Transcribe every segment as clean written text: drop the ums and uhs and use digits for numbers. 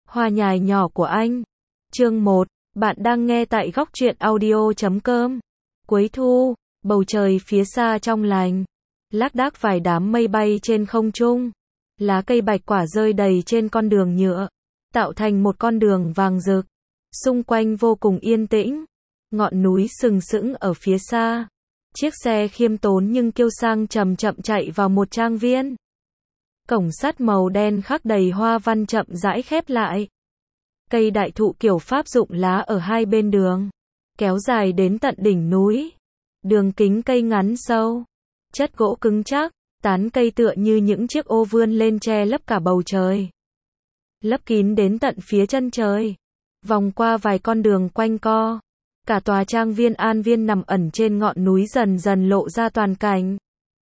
Hoa nhài nhỏ của anh. Chương 1, bạn đang nghe tại góc truyện audio.com. Cuối thu, bầu trời phía xa trong lành, lác đác vài đám mây bay trên không trung, lá cây bạch quả rơi đầy trên con đường nhựa, tạo thành một con đường vàng rực. Xung quanh vô cùng yên tĩnh, ngọn núi sừng sững ở phía xa. Chiếc xe khiêm tốn nhưng kiêu sang chậm chậm chạy vào một trang viên. Cổng sắt màu đen khắc đầy hoa văn chậm rãi khép lại. Cây đại thụ kiểu Pháp rụng lá ở hai bên đường, kéo dài đến tận đỉnh núi. Đường kính cây ngắn sâu, chất gỗ cứng chắc, tán cây tựa như những chiếc ô vươn lên che lấp cả bầu trời. Lấp kín đến tận phía chân trời. Vòng qua vài con đường quanh co, cả tòa trang viên An Viên nằm ẩn trên ngọn núi dần dần lộ ra toàn cảnh.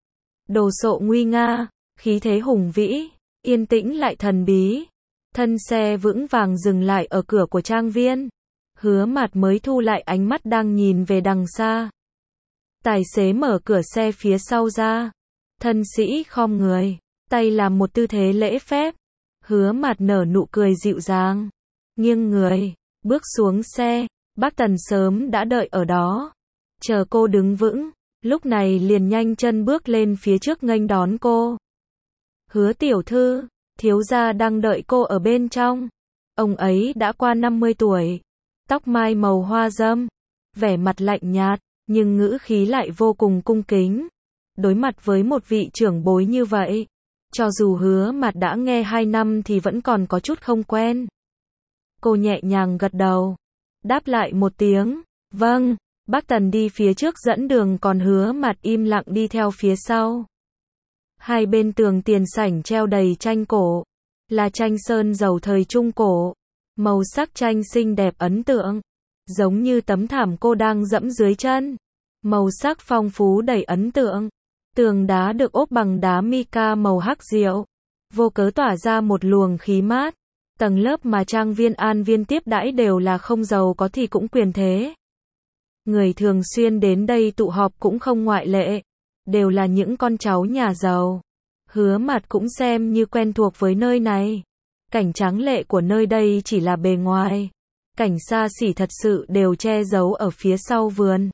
Đồ sộ nguy nga, khí thế hùng vĩ, yên tĩnh lại thần bí. Thân xe vững vàng dừng lại ở cửa của trang viên. Hứa Mạt mới thu lại ánh mắt đang nhìn về đằng xa. Tài xế mở cửa xe phía sau ra. Thân sĩ khom người, tay làm một tư thế lễ phép. Hứa Mạt nở nụ cười dịu dàng, nghiêng người, bước xuống xe. Bác Tần sớm đã đợi ở đó, chờ cô đứng vững, lúc này liền nhanh chân bước lên phía trước nghênh đón cô. Hứa tiểu thư, thiếu gia đang đợi cô ở bên trong. Ông ấy đã qua 50 tuổi, tóc mai màu hoa dâm, vẻ mặt lạnh nhạt, nhưng ngữ khí lại vô cùng cung kính. Đối mặt với một vị trưởng bối như vậy, cho dù Hứa Mạt đã nghe 2 năm thì vẫn còn có chút không quen. Cô nhẹ nhàng gật đầu, đáp lại một tiếng, vâng. Bác Tần đi phía trước dẫn đường, còn Hứa Mạt im lặng đi theo phía sau. Hai bên tường tiền sảnh treo đầy tranh cổ, là tranh sơn dầu thời Trung Cổ. Màu sắc tranh xinh đẹp ấn tượng, giống như tấm thảm cô đang dẫm dưới chân. Màu sắc phong phú đầy ấn tượng. Tường đá được ốp bằng đá mica màu hắc rượu, vô cớ tỏa ra một luồng khí mát. Tầng lớp mà trang viên An Viên tiếp đãi đều là không giàu có thì cũng quyền thế. Người thường xuyên đến đây tụ họp cũng không ngoại lệ, đều là những con cháu nhà giàu. Hứa Mạt cũng xem như quen thuộc với nơi này. Cảnh tráng lệ của nơi đây chỉ là bề ngoài, cảnh xa xỉ thật sự đều che giấu ở phía sau vườn.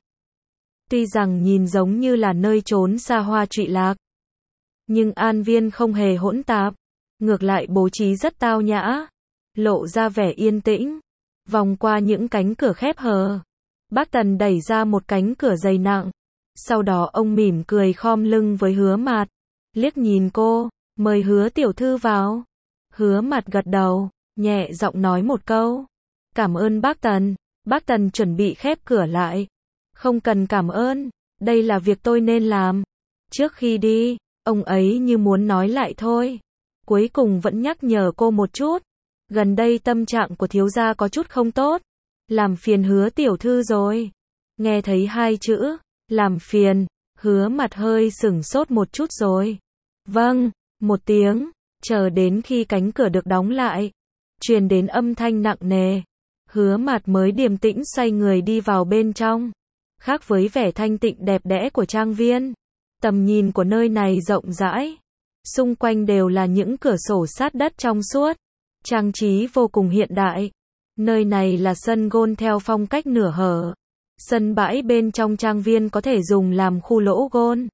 Tuy rằng nhìn giống như là nơi trốn xa hoa trụy lạc, nhưng An Viên không hề hỗn tạp, ngược lại bố trí rất tao nhã, lộ ra vẻ yên tĩnh. Vòng qua những cánh cửa khép hờ, bác Tần đẩy ra một cánh cửa dày nặng. Sau đó ông mỉm cười khom lưng với Hứa Mạt, liếc nhìn cô, mời Hứa tiểu thư vào. Hứa Mạt gật đầu, nhẹ giọng nói một câu, cảm ơn bác Tần. Bác Tần chuẩn bị khép cửa lại. Không cần cảm ơn, đây là việc tôi nên làm. Trước khi đi, ông ấy như muốn nói lại thôi, cuối cùng vẫn nhắc nhở cô một chút. Gần đây tâm trạng của thiếu gia có chút không tốt, làm phiền Hứa tiểu thư rồi. Nghe thấy 2 chữ, làm phiền, Hứa Mạt hơi sửng sốt một chút rồi. Vâng, một tiếng, chờ đến khi cánh cửa được đóng lại, truyền đến âm thanh nặng nề. Hứa Mạt mới điềm tĩnh xoay người đi vào bên trong. Khác với vẻ thanh tịnh đẹp đẽ của trang viên, tầm nhìn của nơi này rộng rãi. Xung quanh đều là những cửa sổ sát đất trong suốt, trang trí vô cùng hiện đại. Nơi này là sân golf theo phong cách nửa hở. Sân bãi bên trong trang viên có thể dùng làm khu lỗ golf.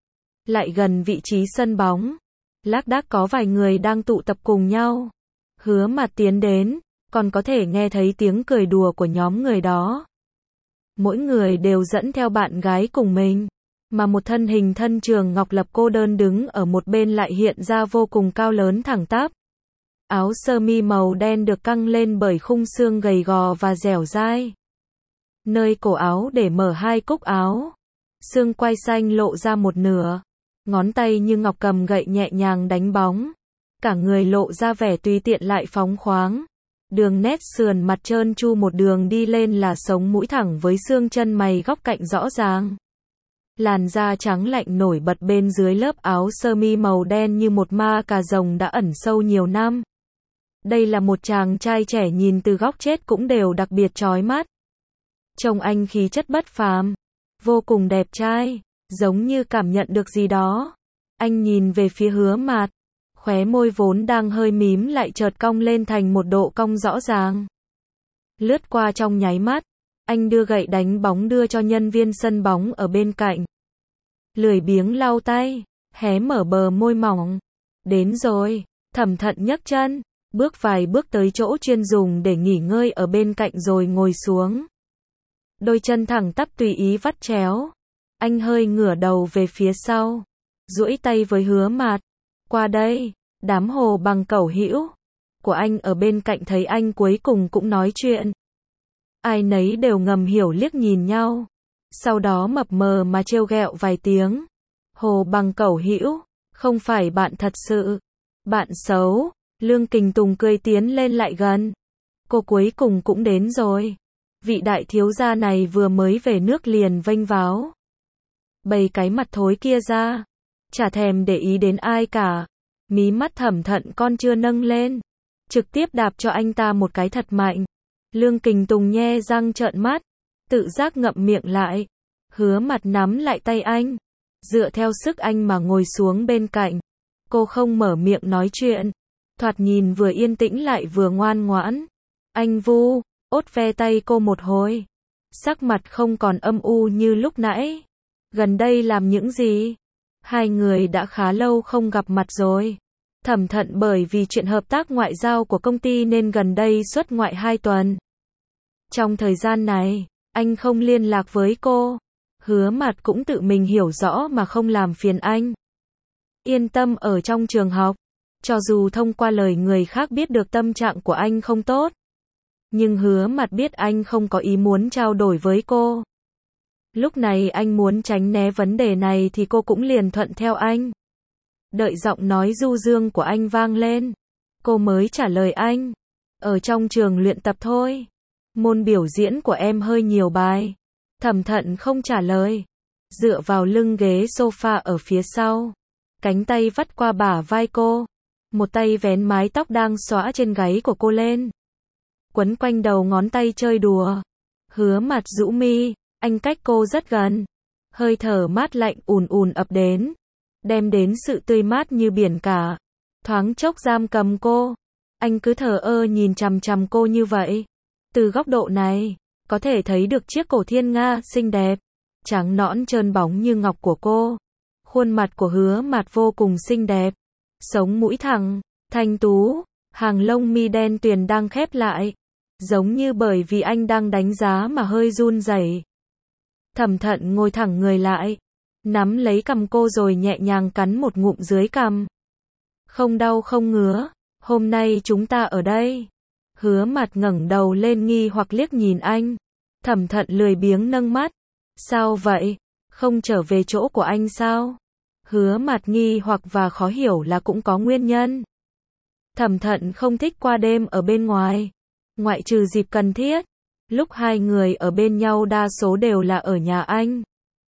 Lại gần vị trí sân bóng, lác đác có vài người đang tụ tập cùng nhau. Hứa Mạt tiến đến, còn có thể nghe thấy tiếng cười đùa của nhóm người đó. Mỗi người đều dẫn theo bạn gái cùng mình, mà một thân hình thân trường ngọc lập cô đơn đứng ở một bên lại hiện ra vô cùng cao lớn thẳng tắp. Áo sơ mi màu đen được căng lên bởi khung xương gầy gò và dẻo dai. Nơi cổ áo để mở 2 cúc áo. Xương quai xanh lộ ra một nửa. Ngón tay như ngọc cầm gậy nhẹ nhàng đánh bóng. Cả người lộ ra vẻ tùy tiện lại phóng khoáng. Đường nét sườn mặt trơn tru một đường đi lên là sống mũi thẳng với xương chân mày góc cạnh rõ ràng. Làn da trắng lạnh nổi bật bên dưới lớp áo sơ mi màu đen như một ma cà rồng đã ẩn sâu nhiều năm. Đây là một chàng trai trẻ nhìn từ góc chết cũng đều đặc biệt chói mắt. Trông anh khí chất bất phàm, vô cùng đẹp trai, giống như cảm nhận được gì đó. Anh nhìn về phía Hứa Mạt, Khóe môi vốn đang hơi mím lại chợt cong lên thành một độ cong rõ ràng. Lướt qua trong nháy mắt, anh đưa gậy đánh bóng đưa cho nhân viên sân bóng ở bên cạnh. Lười biếng lau tay, hé mở bờ môi mỏng. Đến rồi, Thẩm Thận nhấc chân, bước vài bước tới chỗ chuyên dùng để nghỉ ngơi ở bên cạnh rồi ngồi xuống. Đôi chân thẳng tắp tùy ý vắt chéo. Anh hơi ngửa đầu về phía sau, duỗi tay với Hứa Mạt. Qua đây, đám hồ bằng cẩu hữu của anh ở bên cạnh thấy anh cuối cùng cũng nói chuyện. Ai nấy đều ngầm hiểu liếc nhìn nhau. Sau đó mập mờ mà trêu ghẹo vài tiếng. Hồ bằng cẩu hữu, không phải bạn thật sự. Bạn xấu. Lương Kình Tùng cười tiến lên lại gần. Cô cuối cùng cũng đến rồi. Vị đại thiếu gia này vừa mới về nước liền vênh váo. Bày cái mặt thối kia ra. Chả thèm để ý đến ai cả. Mí mắt Thẩm Thận con chưa nâng lên. Trực tiếp đạp cho anh ta một cái thật mạnh. Lương Kình Tùng nhe răng trợn mắt. Tự giác ngậm miệng lại. Hứa Mặt nắm lại tay anh. Dựa theo sức anh mà ngồi xuống bên cạnh. Cô không mở miệng nói chuyện. Thoạt nhìn vừa yên tĩnh lại vừa ngoan ngoãn. Anh vu, ốt ve tay cô một hồi. Sắc mặt không còn âm u như lúc nãy. Gần đây làm những gì? Hai người đã khá lâu không gặp mặt rồi. Thẩm Thận bởi vì chuyện hợp tác ngoại giao của công ty nên gần đây xuất ngoại 2 tuần. Trong thời gian này, anh không liên lạc với cô. Hứa Mặt cũng tự mình hiểu rõ mà không làm phiền anh. Yên tâm ở trong trường học. Cho dù thông qua lời người khác biết được tâm trạng của anh không tốt. Nhưng Hứa Mặt biết anh không có ý muốn trao đổi với cô. Lúc này anh muốn tránh né vấn đề này thì cô cũng liền thuận theo anh. Đợi giọng nói du dương của anh vang lên. Cô mới trả lời anh. Ở trong trường luyện tập thôi. Môn biểu diễn của em hơi nhiều bài. Thẩm Thận không trả lời. Dựa vào lưng ghế sofa ở phía sau. Cánh tay vắt qua bả vai cô. Một tay vén mái tóc đang xõa trên gáy của cô lên. Quấn quanh đầu ngón tay chơi đùa. Hứa Mặt rũ mi. Anh cách cô rất gần. Hơi thở mát lạnh ùn ùn ập đến. Đem đến sự tươi mát như biển cả. Thoáng chốc giam cầm cô. Anh cứ thờ ơ nhìn chằm chằm cô như vậy. Từ góc độ này, có thể thấy được chiếc cổ thiên nga xinh đẹp. Trắng nõn trơn bóng như ngọc của cô. Khuôn mặt của Hứa Mặt vô cùng xinh đẹp. Sống mũi thẳng, thanh tú. Hàng lông mi đen tuyền đang khép lại. Giống như bởi vì anh đang đánh giá mà hơi run rẩy. Thẩm Thận ngồi thẳng người lại. Nắm lấy cằm cô rồi nhẹ nhàng cắn một ngụm dưới cằm. Không đau không ngứa. Hôm nay chúng ta ở đây. Hứa Mặt ngẩng đầu lên nghi hoặc liếc nhìn anh. Thẩm Thận lười biếng nâng mắt. Sao vậy? Không trở về chỗ của anh sao? Hứa Mặt nghi hoặc và khó hiểu là cũng có nguyên nhân. Thẩm Thận không thích qua đêm ở bên ngoài. Ngoại trừ dịp cần thiết. Lúc hai người ở bên nhau đa số đều là ở nhà anh.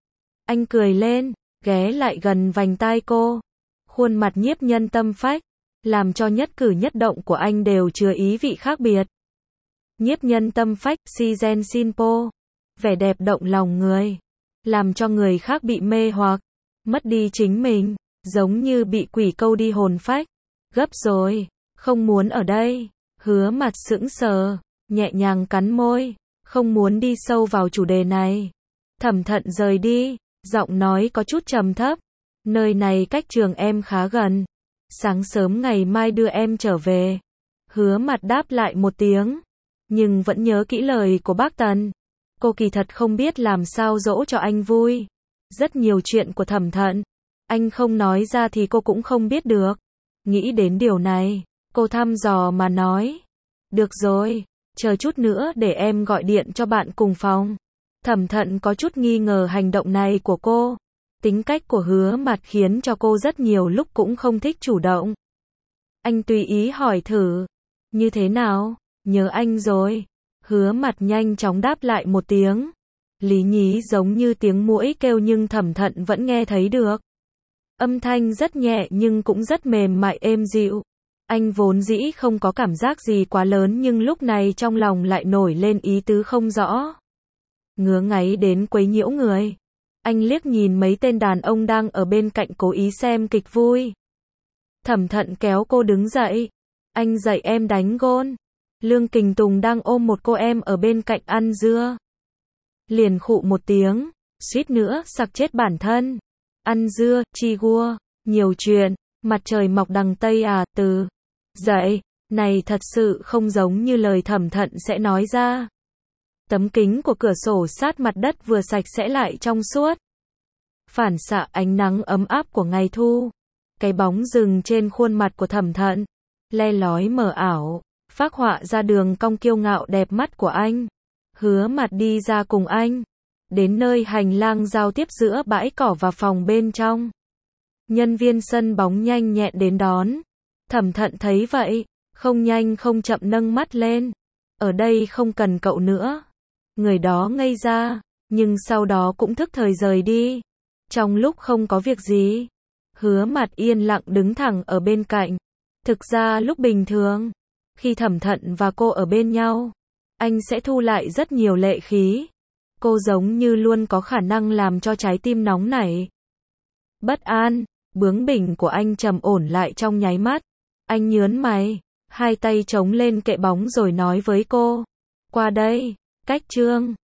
Anh cười lên, ghé lại gần vành tai cô. Khuôn mặt nhiếp nhân tâm phách. Làm cho nhất cử nhất động của anh đều chứa ý vị khác biệt. Nhiếp nhân tâm phách, si gen sin po. Vẻ đẹp động lòng người. Làm cho người khác bị mê hoặc. Mất đi chính mình. Giống như bị quỷ câu đi hồn phách. Gấp rồi. Không muốn ở đây. Hứa Mặt sững sờ. Nhẹ nhàng cắn môi. Không muốn đi sâu vào chủ đề này. Thẩm Thận rời đi. Giọng nói có chút trầm thấp. Nơi này cách trường em khá gần. Sáng sớm ngày mai đưa em trở về. Hứa Mặt đáp lại một tiếng. Nhưng vẫn nhớ kỹ lời của bác Tần. Cô kỳ thật không biết làm sao dỗ cho anh vui. Rất nhiều chuyện của Thẩm Thận. Anh không nói ra thì cô cũng không biết được. Nghĩ đến điều này. Cô thăm dò mà nói. Được rồi. Chờ chút nữa để em gọi điện cho bạn cùng phòng. Thẩm Thận có chút nghi ngờ hành động này của cô. Tính cách của Hứa Mặt khiến cho cô rất nhiều lúc cũng không thích chủ động. Anh tùy ý hỏi thử. Như thế nào? Nhớ anh rồi. Hứa Mặt nhanh chóng đáp lại một tiếng. Lý nhí giống như tiếng muỗi kêu nhưng Thẩm Thận vẫn nghe thấy được. Âm thanh rất nhẹ nhưng cũng rất mềm mại êm dịu. Anh vốn dĩ không có cảm giác gì quá lớn nhưng lúc này trong lòng lại nổi lên ý tứ không rõ. Ngứa ngáy đến quấy nhiễu người. Anh liếc nhìn mấy tên đàn ông đang ở bên cạnh cố ý xem kịch vui. Thẩm Thận kéo cô đứng dậy. Anh dạy em đánh gôn. Lương Kình Tùng đang ôm một cô em ở bên cạnh ăn dưa. Liền khụ một tiếng, suýt nữa sặc chết bản thân. Ăn dưa, chi gua, nhiều chuyện, mặt trời mọc đằng Tây à, từ dậy, này thật sự không giống như lời Thẩm Thận sẽ nói ra. Tấm kính của cửa sổ sát mặt đất vừa sạch sẽ lại trong suốt. Phản xạ ánh nắng ấm áp của ngày thu. Cái bóng rừng trên khuôn mặt của Thẩm Thận, le lói mờ ảo, phác họa ra đường cong kiêu ngạo đẹp mắt của anh. Hứa Mặt đi ra cùng anh, đến nơi hành lang giao tiếp giữa bãi cỏ và phòng bên trong. Nhân viên sân bóng nhanh nhẹn đến đón. Thẩm Thận thấy vậy, không nhanh không chậm nâng mắt lên. Ở đây không cần cậu nữa. Người đó ngây ra, nhưng sau đó cũng thức thời rời đi. Trong lúc không có việc gì, Hứa Mặt yên lặng đứng thẳng ở bên cạnh. Thực ra lúc bình thường, khi Thẩm Thận và cô ở bên nhau, anh sẽ thu lại rất nhiều lệ khí. Cô giống như luôn có khả năng làm cho trái tim nóng nảy, bất an, bướng bỉnh của anh trầm ổn lại trong nháy mắt. Anh nhớn mày, hai tay chống lên kệ bóng rồi nói với cô. Qua đây, cách chương.